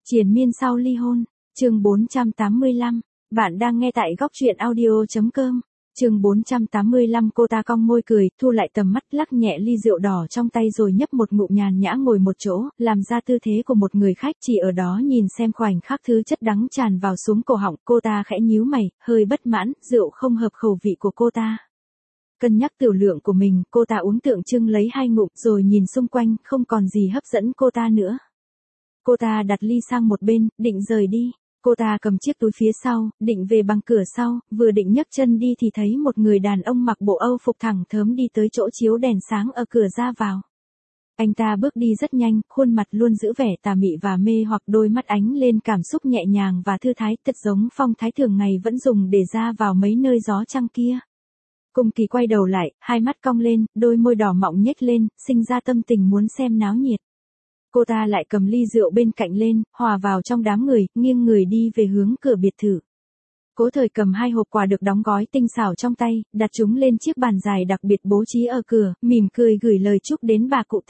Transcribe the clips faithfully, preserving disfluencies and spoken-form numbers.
Triền miên sau ly hôn, chương bốn trăm tám mươi lăm, bạn đang nghe tại góc truyện audio.com, chương bốn trăm tám mươi lăm. Cô ta cong môi cười, thu lại tầm mắt, lắc nhẹ ly rượu đỏ trong tay rồi nhấp một ngụm, nhàn nhã ngồi một chỗ, làm ra tư thế của một người khách, chỉ ở đó nhìn xem khoảnh khắc thứ chất đắng tràn vào xuống cổ họng. Cô ta khẽ nhíu mày, hơi bất mãn, rượu không hợp khẩu vị của cô ta. Cân nhắc tiểu lượng của mình, cô ta uống tượng trưng lấy hai ngụm, rồi nhìn xung quanh, không còn gì hấp dẫn cô ta nữa. Cô ta đặt ly sang một bên, định rời đi. Cô ta cầm chiếc túi phía sau, định về bằng cửa sau, vừa định nhấc chân đi thì thấy một người đàn ông mặc bộ Âu phục thẳng thớm đi tới chỗ chiếu đèn sáng ở cửa ra vào. Anh ta bước đi rất nhanh, khuôn mặt luôn giữ vẻ tà mị và mê hoặc, đôi mắt ánh lên cảm xúc nhẹ nhàng và thư thái, thật giống phong thái thường ngày vẫn dùng để ra vào mấy nơi gió trăng kia. Cung Kỳ quay đầu lại, hai mắt cong lên, đôi môi đỏ mọng nhếch lên, sinh ra tâm tình muốn xem náo nhiệt. Cô ta lại cầm ly rượu bên cạnh lên, hòa vào trong đám người, nghiêng người đi về hướng cửa biệt thự. Cố Thời cầm hai hộp quà được đóng gói tinh xảo trong tay, đặt chúng lên chiếc bàn dài đặc biệt bố trí ở cửa, mỉm cười gửi lời chúc đến bà cụ Tề.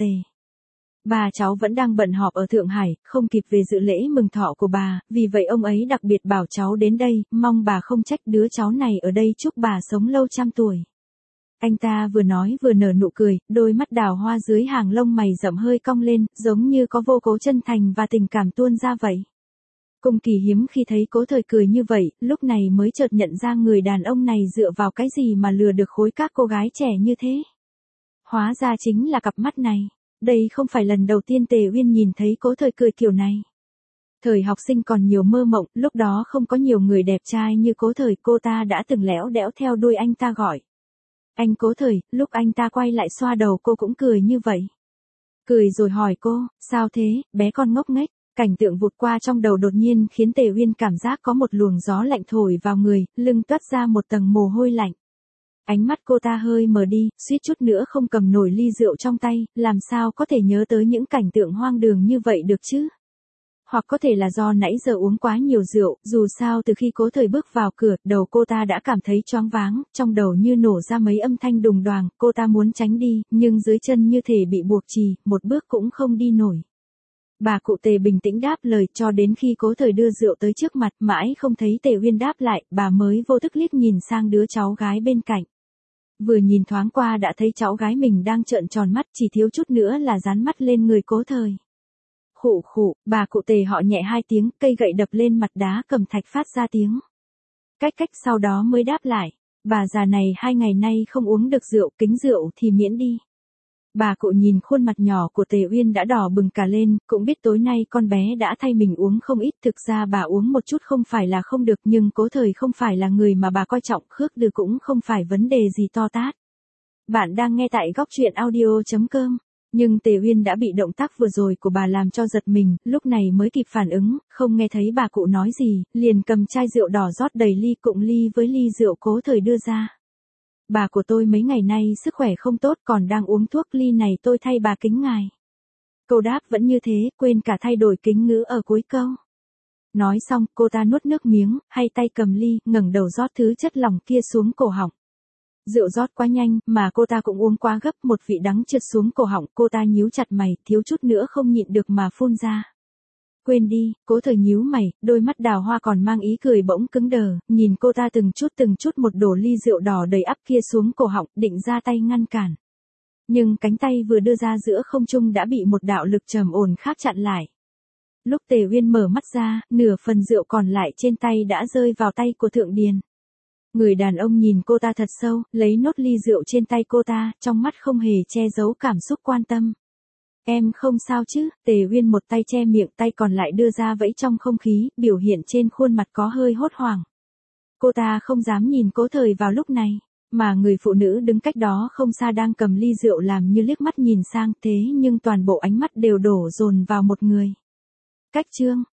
Bà cháu vẫn đang bận họp ở Thượng Hải, không kịp về dự lễ mừng thọ của bà, vì vậy ông ấy đặc biệt bảo cháu đến đây, mong bà không trách, đứa cháu này ở đây chúc bà sống lâu trăm tuổi. Anh ta vừa nói vừa nở nụ cười, đôi mắt đào hoa dưới hàng lông mày rậm hơi cong lên, giống như có vô cố chân thành và tình cảm tuôn ra vậy. Cung Kỳ hiếm khi thấy Cố Thời cười như vậy, lúc này mới chợt nhận ra người đàn ông này dựa vào cái gì mà lừa được khối các cô gái trẻ như thế. Hóa ra chính là cặp mắt này. Đây không phải lần đầu tiên Tề Uyên nhìn thấy Cố Thời cười kiểu này. Thời học sinh còn nhiều mơ mộng, lúc đó không có nhiều người đẹp trai như Cố Thời, cô ta đã từng léo đẽo theo đuôi anh ta gọi. Anh Cố Thời, lúc anh ta quay lại xoa đầu cô cũng cười như vậy. Cười rồi hỏi cô, sao thế, bé con ngốc nghếch. Cảnh tượng vụt qua trong đầu đột nhiên khiến Tề Uyên cảm giác có một luồng gió lạnh thổi vào người, lưng toát ra một tầng mồ hôi lạnh. Ánh mắt cô ta hơi mờ đi, suýt chút nữa không cầm nổi ly rượu trong tay, làm sao có thể nhớ tới những cảnh tượng hoang đường như vậy được chứ? Hoặc có thể là do nãy giờ uống quá nhiều rượu, dù sao từ khi Cố Thời bước vào cửa, đầu cô ta đã cảm thấy choáng váng, trong đầu như nổ ra mấy âm thanh đùng đoàng, cô ta muốn tránh đi, nhưng dưới chân như thể bị buộc chì, một bước cũng không đi nổi. Bà cụ Tề bình tĩnh đáp lời, cho đến khi Cố Thời đưa rượu tới trước mặt, mãi không thấy Tề Uyên đáp lại, bà mới vô thức liếc nhìn sang đứa cháu gái bên cạnh. Vừa nhìn thoáng qua đã thấy cháu gái mình đang trợn tròn mắt, chỉ thiếu chút nữa là dán mắt lên người Cố Thời. Khụ khụ, bà cụ Tề họ nhẹ hai tiếng, cây gậy đập lên mặt đá cẩm thạch phát ra tiếng. Cách cách sau đó mới đáp lại, bà già này hai ngày nay không uống được rượu, kính rượu thì miễn đi. Bà cụ nhìn khuôn mặt nhỏ của Tề Uyên đã đỏ bừng cả lên, cũng biết tối nay con bé đã thay mình uống không ít, thực ra bà uống một chút không phải là không được, nhưng Cố Thời không phải là người mà bà coi trọng, khước từ cũng không phải vấn đề gì to tát. Bạn đang nghe tại góc truyện audio.com. Nhưng Tề Uyên đã bị động tác vừa rồi của bà làm cho giật mình, lúc này mới kịp phản ứng, không nghe thấy bà cụ nói gì, liền cầm chai rượu đỏ rót đầy ly, cụng ly với ly rượu Cố Thời đưa ra. Bà của tôi mấy ngày nay sức khỏe không tốt, còn đang uống thuốc, ly này tôi thay bà kính ngài. Câu đáp vẫn như thế, quên cả thay đổi kính ngữ ở cuối câu. Nói xong, cô ta nuốt nước miếng, hay tay cầm ly, ngẩng đầu rót thứ chất lỏng kia xuống cổ họng. Rượu rót quá nhanh, mà cô ta cũng uống quá gấp, một vị đắng trượt xuống cổ họng, cô ta nhíu chặt mày, thiếu chút nữa không nhịn được mà phun ra. Quên đi, Cố Thời nhíu mày, đôi mắt đào hoa còn mang ý cười bỗng cứng đờ, nhìn cô ta từng chút từng chút một đổ ly rượu đỏ đầy ắp kia xuống cổ họng, định ra tay ngăn cản. Nhưng cánh tay vừa đưa ra giữa không trung đã bị một đạo lực trầm ổn khác chặn lại. Lúc Tề Uyên mở mắt ra, nửa phần rượu còn lại trên tay đã rơi vào tay của Thượng Điền. Người đàn ông nhìn cô ta thật sâu, lấy nốt ly rượu trên tay cô ta, trong mắt không hề che giấu cảm xúc quan tâm. Em không sao chứ? Tề Uyên một tay che miệng, tay còn lại đưa ra vẫy trong không khí, biểu hiện trên khuôn mặt có hơi hốt hoảng. Cô ta không dám nhìn Cố Thời vào lúc này, mà người phụ nữ đứng cách đó không xa đang cầm ly rượu làm như liếc mắt nhìn sang, thế nhưng toàn bộ ánh mắt đều đổ dồn vào một người. Cách Trương,